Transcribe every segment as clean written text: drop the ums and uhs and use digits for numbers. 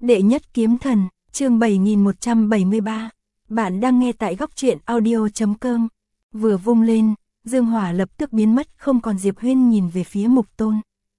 Đệ nhất kiếm thần, chương 7173. Bạn đang nghe tại góc truyện audio.com. Vừa vung lên, dương hỏa lập tức biến mất, không còn. Diệp Huyên nhìn về phía Mục Tôn.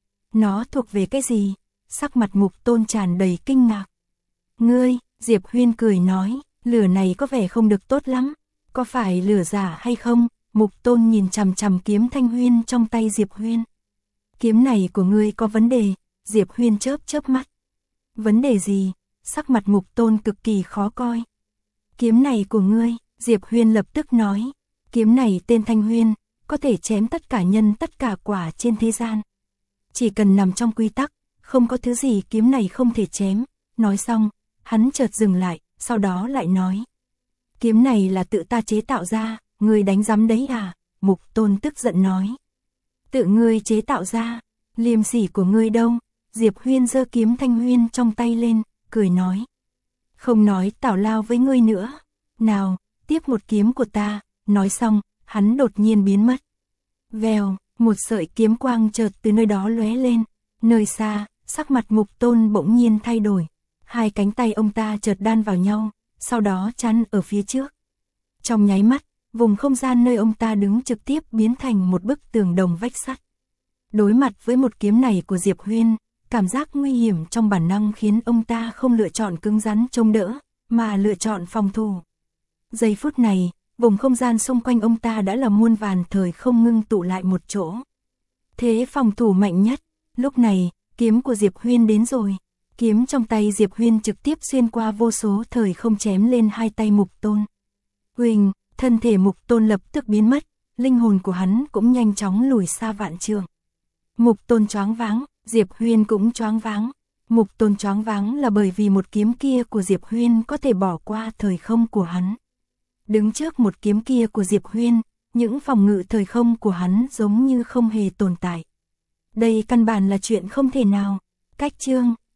Nó thuộc về cái gì? Sắc mặt Mục Tôn tràn đầy kinh ngạc. Ngươi, Diệp Huyên cười nói, lửa này có vẻ không được tốt lắm. Có phải lửa giả hay không? Mục Tôn nhìn chằm chằm kiếm thanh huyên trong tay Diệp Huyên. Kiếm này của ngươi có vấn đề. Diệp Huyên chớp mắt. Vấn đề gì? Sắc mặt Mục Tôn cực kỳ khó coi. Kiếm này của ngươi, Diệp Huyên lập tức nói. Kiếm này tên Thanh Huyên, có thể chém tất cả nhân tất cả quả trên thế gian. Chỉ cần nằm trong quy tắc, không có thứ gì kiếm này không thể chém. Nói xong, hắn chợt dừng lại, sau đó lại nói. Kiếm này là tự ta chế tạo ra, ngươi đánh rắm đấy à? Mục Tôn tức giận nói. Tự ngươi chế tạo ra, liêm sỉ của ngươi đâu? Diệp Huyên giơ kiếm Thanh Huyên trong tay lên, cười nói. Không nói tào lao với ngươi nữa. Nào, tiếp một kiếm của ta. Nói xong, hắn đột nhiên biến mất. Vèo, một sợi kiếm quang chợt từ nơi đó lóe lên. Nơi xa, sắc mặt Mục Tôn bỗng nhiên thay đổi. Hai cánh tay ông ta chợt đan vào nhau, sau đó chắn ở phía trước. Trong nháy mắt, vùng không gian nơi ông ta đứng trực tiếp biến thành một bức tường đồng vách sắt. Đối mặt với một kiếm này của Diệp Huyên, cảm giác nguy hiểm trong bản năng khiến ông ta không lựa chọn cứng rắn chống đỡ, mà lựa chọn phòng thủ. Giây phút này, vùng không gian xung quanh ông ta đã là muôn vàn thời không ngưng tụ lại một chỗ. Thế phòng thủ mạnh nhất, lúc này, kiếm của Diệp Huyên đến rồi. Kiếm trong tay Diệp Huyên trực tiếp xuyên qua vô số thời không chém lên hai tay Mục Tôn. Huỳnh, thân thể Mục Tôn lập tức biến mất, linh hồn của hắn cũng nhanh chóng lùi xa vạn trượng. Mục Tôn choáng váng, Diệp Huyên cũng choáng váng. Mục Tôn choáng váng là bởi vì một kiếm kia của Diệp Huyên có thể bỏ qua thời không của hắn. Đứng trước một kiếm kia của Diệp Huyên, những phòng ngự thời không của hắn giống như không hề tồn tại. Đây căn bản là chuyện không thể nào. Cách chương